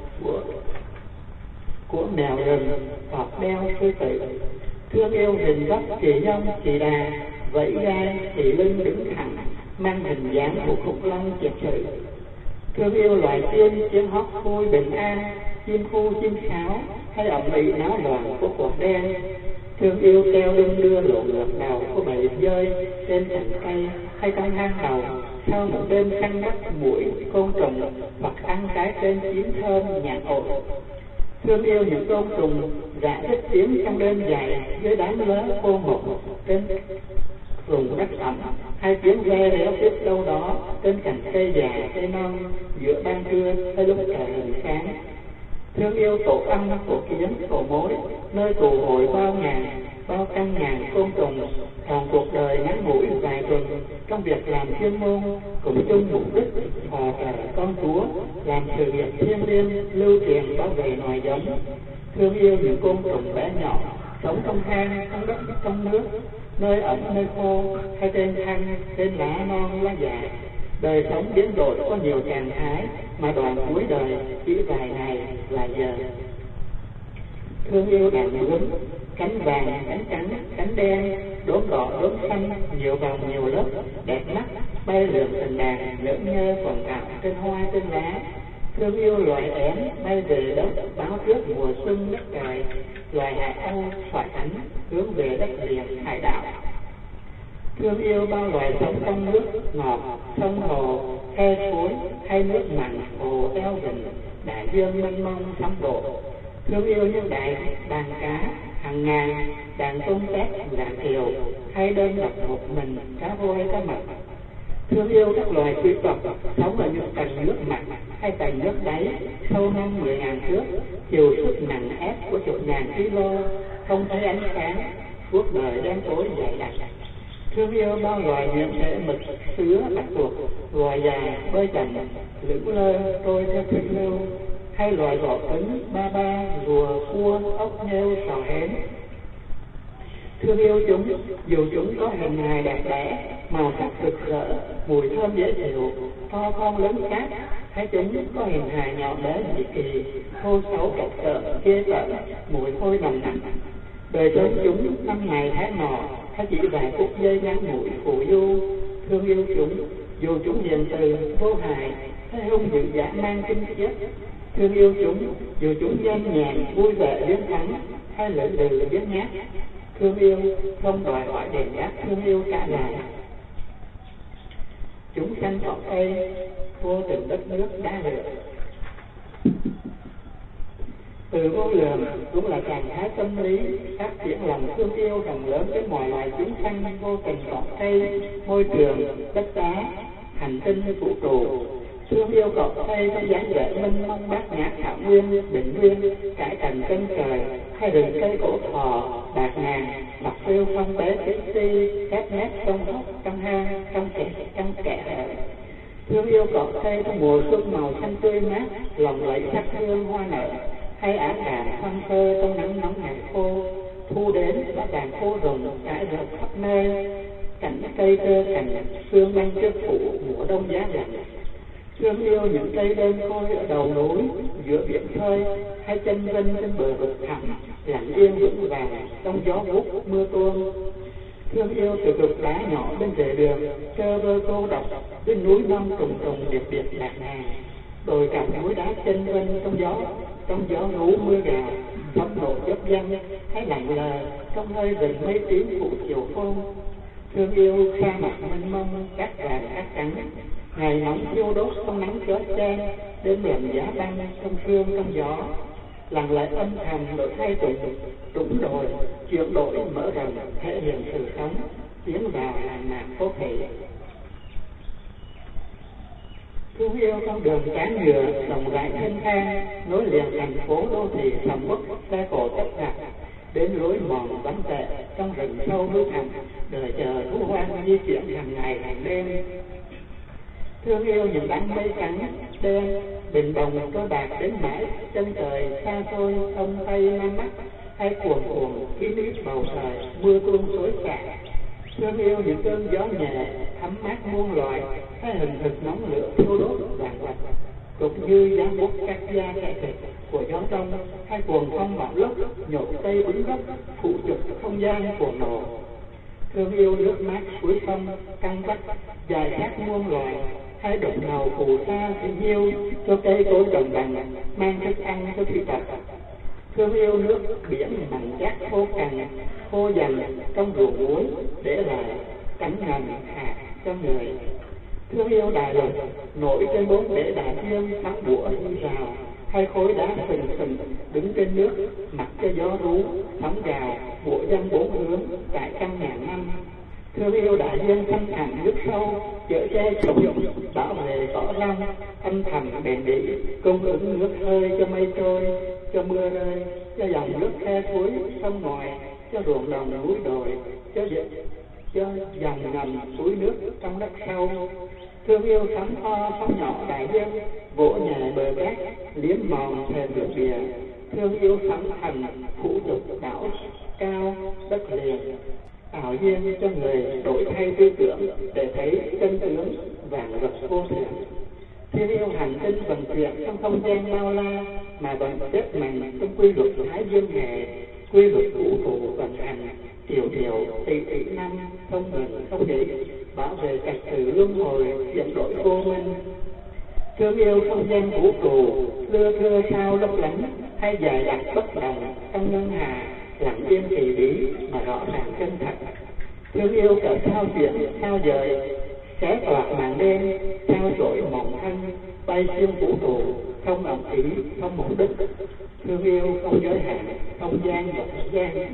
của mèo rừng hoặc đeo sư tử. Thương yêu hình vóc kỳ nhông kỳ đà, vẫy gai thì lưng đứng thẳng, mang hình dáng của khủng long triệt sự. Thương yêu loài chim, chim hót vui bình an, chim khu chim sáo hay ẩm ĩ náo loạn của quả đen. Thương yêu treo lưng đưa lộ lượt đầu của bầy dơi trên cành cây hay trong hang đầu, sau một đêm săn bắt muỗi côn trùng hoặc ăn trái trên chín thơm nhạt ổi. Thương yêu những côn trùng rã thích tiếng trong đêm dài dưới đám lớn khô mục trên vùng đất ẩm, hay tiếng ve réo tiếp đâu đó trên cành cây già cây non giữa ban trưa hay lúc trời gần sáng. Thương yêu tổ ong, tổ kiến, tổ mối, nơi tụ hội bao căn ngàn côn trùng, còn cuộc đời ngắn ngủi vài tuần trong việc làm chuyên môn cùng chung mục đích họ là con Chúa, làm sự nghiệp thiêng liêng lưu truyền bảo vệ loài giống. Thương yêu những côn trùng bé nhỏ sống trong hang, trong đất, trong nước, nơi ẩm nơi khô hay trên thân, trên lá non lá già. Đời sống biến đổi có nhiều trạng thái mà đoạn cuối đời chỉ vài ngày vài giờ. Thương yêu đàn gốm, cánh vàng, cánh trắng, cánh đen, đốm đỏ, đốm xanh, nhiều vòng nhiều lớp, đẹp mắt, bay lượn từng đàn, nhởn nhơ quằn quại trên hoa trên lá. Thương yêu loài én bay về đất báo trước mùa xuân đất trời, loài hải âu xoài ánh hướng về đất liền hải đảo. Thương yêu bao loài sống trong nước ngọt, sông hồ, khe suối hay nước mặn, hồ eo vịnh, đại dương mênh mông sóng độ. Thương yêu những đàn cá hàng ngàn, đàn tôm tép, đàn kiều hay đơn độc một mình cá voi cá mập. Thương yêu các loài thủy vật sống ở những tầng nước mặn hay tầng nước đáy sâu 5-10.000 thước, chiều sức nặng ép của chục ngàn kg, không thấy ánh sáng, suốt đời đen tối dày đặc. Thương yêu bao loài những thể mực, sứa, bạch tuộc, loài dài, bơi chậm, lững lơ, trôi theo thủy lưu, hay loài vỏ cứng, ba, rùa, cua, ốc nhêu, sò hến. Thương yêu chúng, dù chúng có hình hài đẹp đẽ, màu sắc rực rỡ, mùi thơm dễ chịu, to con lớn khác, hay chúng có hình hài nhỏ bé dị kỳ, thô xấu kẹt sợ, ghê tởm, mùi hôi nồng nặc. Đời sống chúng 5 ngày tháng nọ, hay chỉ vài phút giây ngắn ngủi phù du. Thương yêu chúng, dù chúng hiền từ vô hại hay hung dữ dã man kinh khiếp, Thương yêu chúng, dù chúng nhanh nhàng, vui vẻ biến thắng, hay lưỡi lừ biến nhát. Thương yêu không đòi hỏi đền đáp, thương yêu trả lại. Chúng sanh cỏ cây, vô tình đất nước đã lựa. Từ vô lượng cũng là trạng thái tâm lý phát triển lòng thương yêu rộng lớn với mọi loài chúng sanh, vô tình cỏ cây, môi trường, đất đá, hành tinh vũ trụ. Thương yêu cỏ cây trong dáng vẻ mênh mông bát ngát thảo nguyên, bình nguyên, cải cành chân trời, hay rừng cây cổ thọ, bạc ngàn, mặt phiêu phong tế tí ti, khép nét trong hốc, trong hang, trong kẻ hở. Thương yêu cỏ cây trong mùa xuân màu xanh tươi mát, lòng lẫy sắc hương hoa nở, hay ả đàn hoang sơ trong nắng nóng ngày khô. Thu đến lá đàn khô rụng trải rộng khắp nơi, cảnh cây tơ cành sương băng trước phủ mùa đông giá lạnh. Thương yêu những cây đơn côi ở đầu núi, giữa biển khơi, hay chân vân trên bờ vực thẳm, lặng yên vững vàng trong gió vút mưa tuôn. Thương yêu từ cục đá nhỏ bên rìa đường, trơ vơ cô độc, bên núi non trùng trùng điệp điệp bạc ngàn. Đồi cặp núi đá chân vân trong gió rú mưa gào, sóng nổ dốc dăng, hay lặng lờ trong hơi rừng mây tím phủ chiều phong. Thương yêu sa mạc mênh mông, cát vàng cát trắng, ngày nóng thiêu đốt trong nắng chói chang, đêm lạnh giá băng trong sương trong gió. Lặng lẽ âm thầm đổi thay trũng đồi, chuyển đổi mở rộng thể hiện sự sống, tiến vào làng mạc phố thị. Thương yêu con đường cán nhựa rộng rãi thênh thang, nối liền thành phố đô thị sầm uất xe cộ tấp nập, đến lối mòn vắng vẻ trong rừng sâu núi thẳm, đợi chờ thú hoang di chuyển hàng ngày hàng đêm. Thương yêu những đám mây trắng đen bình bồng cơ bạc đến mãi chân trời xa xôi không tây nam bắc, hay cuồn cuộn kín ít bầu trời mưa tuôn xối xả. Thương yêu những cơn gió nhẹ thấm mát muôn loài, hay hình thực nóng lửa thiêu đốt vàng vặt, cũng như giá buốt cắt da kẻ thịt của gió đông, hay cuồng phong bão lốc nhộn cây bứng gốc phụ trực không gian của nổ. Thương yêu nước mát suối sông căng vắt dài khác muôn loài, hay đụng ngầu phù sa thương yêu cho cây cối trồng bằng mang thức ăn cho thủy tộc. Thương yêu nước biển mặn chát khô cằn khô dần trong ruộng muối để lại cánh ngầm hạt cho người. Thương yêu đại lục nổi trên bốn bể đại dương sắp bủa như rào, hay khối đá sừng sừng đứng trên nước mặc cho gió rú sóng gào bủa dân bốn hướng tại trăm ngàn năm. Thương yêu đại dương thanh thản nước sâu, chở che sông bảo vệ cỏ rong, âm thầm bền bỉ cung ứng nước hơi cho mây trôi, cho mưa rơi, cho dòng nước khe suối sông ngòi, cho ruộng đồng núi đồi, cho dòng ngầm suối nước trong đất sâu. Thương yêu sóng to sóng nhỏ đại dương, vỗ nhẹ bờ cát liếm mòn thềm nước biển. Thương yêu sóng thần phủ trục đảo cao đất liền, ảo duyên cho người đổi thay tư tưởng để thấy chân tướng vàng vật vô thường. Thương yêu hành tinh vận chuyển trong không gian bao la mà vẫn xếp mình trong quy luật thái dương hệ, quy luật vũ trụ vận hành triệu tỷ năm không ngừng không nghỉ, bảo vệ trật tự luân hồi dẫn đổi vô minh. Thương yêu không gian vũ trụ lưa thưa sao lấp lánh, hay dài đặc bất đồng trong ngân hà lặng yên kỳ bí mà rõ ràng chân thật. Thương yêu cả sao chuyển sao dời, xé toạc màn đêm trao dổi mộng thân, bay xuyên vũ trụ không ẩn ý không mục đích. Thương yêu không giới hạn không gian và thời gian.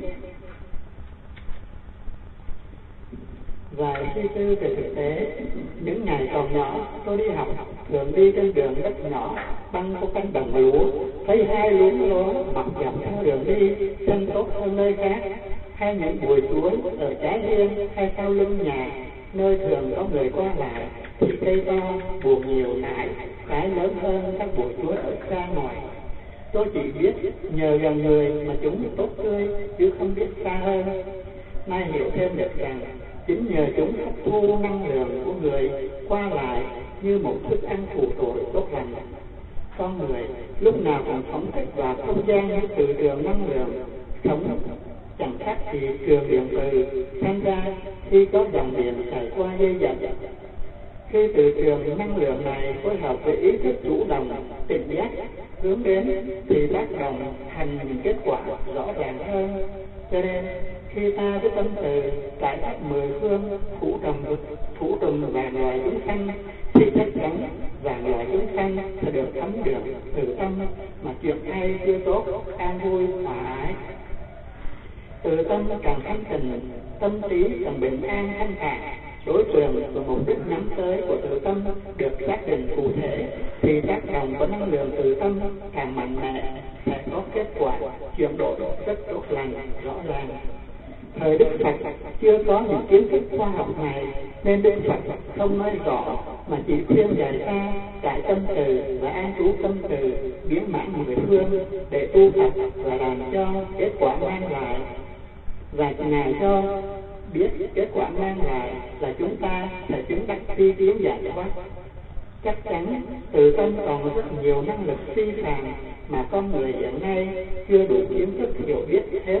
Vài suy tư về thực tế. Những ngày còn nhỏ tôi đi học thường đi trên đường đất nhỏ băng có cánh đồng lúa, thấy hai luống lúa mọc dọc theo đường đi chân tốt hơn nơi khác, hay những bụi chuối ở trái hiên hay sau lưng nhà nơi thường có người qua lại, thì cây to buồn nhiều nải trái lớn hơn các bụi chuối ở xa ngoài. Tôi chỉ biết nhờ gần người mà chúng tốt tươi chứ không biết xa hơn. Nay hiểu thêm được rằng chính nhờ chúng hấp thu năng lượng của người qua lại như một thức ăn phụ tội tốt lành. Con người lúc nào cũng phóng thích vào không gian như từ trường năng lượng sống chẳng khác gì trường điện từ sinh ra khi có dòng điện chảy qua dây dẫn. Khi từ trường năng lượng này phối hợp với ý thức chủ động tỉnh giác hướng đến thì tác động thành kết quả rõ ràng hơn. Cho nên khi ta với tâm từ trải khắp mười phương thủ trùm vạn loài chúng sanh, thì chắc chắn vạn loài chúng sanh sẽ được thấm được từ tâm mà chuyện hay chưa tốt, an vui hòa ái. Từ tâm càng thanh tịnh, tâm trí càng bình an thanh thản, đối tượng và mục đích nhắm tới của từ tâm được xác định cụ thể, thì tác động của năng lượng từ tâm càng mạnh mẽ, sẽ có kết quả chuyển đổi rất tốt lành rõ ràng. Thời Đức Phật chưa có những kiến thức khoa học này, nên Đức Phật không nói rõ, mà chỉ khuyên dạy ta trải tâm từ và an trú tâm từ biến mãn mười phương để tu tập và làm cho kết quả mang lại. Và Ngài cho biết kết quả mang lại là chúng ta sẽ chứng đắc phi tiến giải thoát. Chắc chắn từ tâm còn rất nhiều năng lực phi phàm mà con người hiện nay chưa đủ kiến thức hiểu biết hết.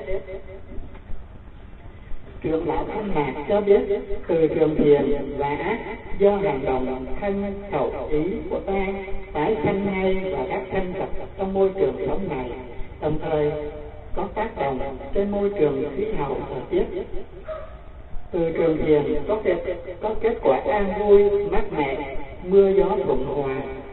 Trưởng lão Thanh Mạc cho biết từ trường thiện và ác do hành động thân khẩu ý của ta tái sanh ngay và các sanh vật trong môi trường sống này, đồng thời có tác động trên môi trường khí hậu thời tiết. Từ trường thiện có kết quả an vui, mát mẻ, mưa gió thuận hòa.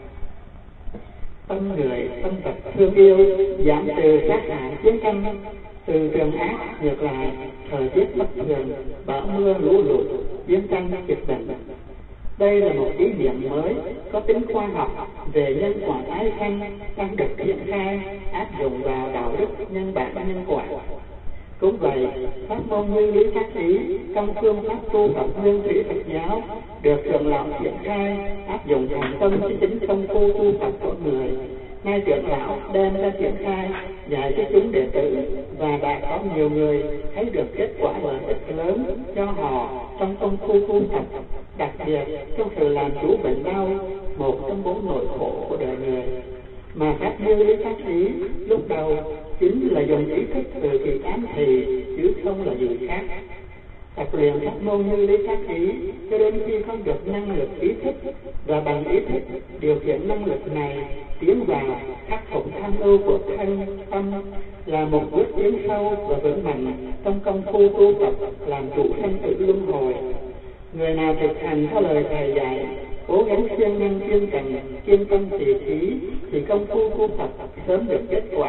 Tâm người, tâm vật thương yêu, giảm trừ sát hại chiến tranh. Từ trường ác ngược lại, thời tiết bất thường, bão mưa lũ lụt, chiến tranh dịch bệnh. Đây là một ý niệm mới có tính khoa học về nhân quả tái sanh đang được triển khai áp dụng vào đạo đức nhân bản nhân quả. Cũng vậy, pháp môn Như Lý Tác Ý trong phương pháp tu học Nguyên Thủy Phật giáo được trưởng lão triển khai áp dụng thành tâm với tính công phu tu tập của người. Nay trưởng lão đem ra triển khai dạy cho chúng đệ tử, và đã có nhiều người thấy được kết quả lợi ích lớn cho họ trong công phu tu tập, đặc biệt trong sự làm chủ bệnh đau, một trong bốn nỗi khổ của đời người. Mà pháp Như Lý Tác Ý lúc đầu chính là dùng ý thức từ kỳ ám thị, chứ không là gì khác. Tập luyện pháp môn Như Lý Tác Ý cho đến khi có được năng lực ý thức, và bằng ý thức điều khiển năng lực này tiến vào khắc phục tham ưu của thân tâm, là một bước tiến sâu và vững mạnh trong công phu tu tập làm chủ sanh tử luân hồi. Người nào thực hành theo lời thầy dạy, cố gắng siêng năng kiên trì, kiên tâm trì trí, thì công phu tu tập sớm được kết quả.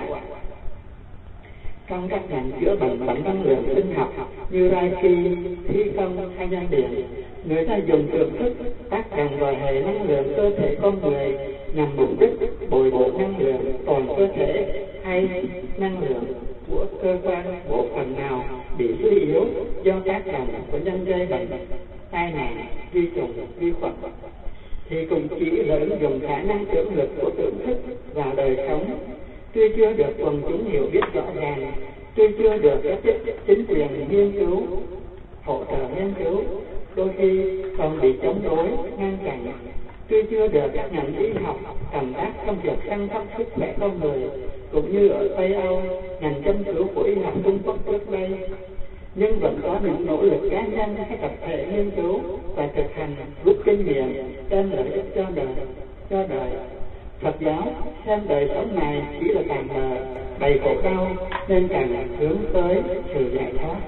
Trong các ngành chữa bệnh bằng năng lượng sinh học như Reiki, Khí công hay Nhân điện, người ta dùng trường thức tác động vào hệ năng lượng cơ thể con người nhằm mục đích bồi bổ năng lượng toàn cơ thể hay năng lượng của cơ quan bộ phận nào bị suy yếu do tác động của nhân gây bệnh, tai nạn, vi trùng, vi khuẩn, thì cũng chỉ là ứng dụng khả năng tưởng lực của tưởng thức vào đời sống. Tuy chưa được quần chúng hiểu biết rõ ràng, tuy chưa được các chính quyền nghiên cứu, hỗ trợ nghiên cứu, đôi khi còn bị chống đối, ngăn chặn, tuy chưa được các ngành y học tầm tác trong việc chăm sóc sức khỏe con người, cũng như ở Tây Âu, ngành châm cứu của y học Trung Quốc trước đây, nhưng vẫn có những nỗ lực cá nhân hay tập thể nghiên cứu và thực hành rút kinh nghiệm đem lợi ích cho đời. Phật giáo xem đời sống này chỉ là tạm bợ, đầy khổ đau, nên càng hướng tới sự giải thoát.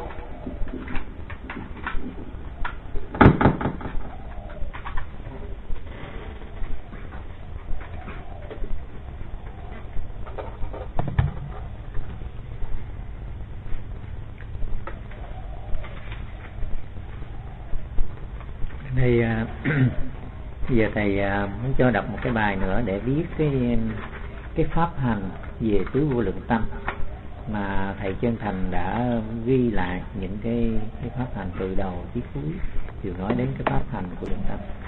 Đây giờ thầy muốn cho đọc một cái bài nữa để biết cái pháp hành về tứ vô lượng tâm mà thầy Chân Thành đã ghi lại những cái pháp hành từ đầu chí cuối đều nói đến cái pháp hành của lượng tâm.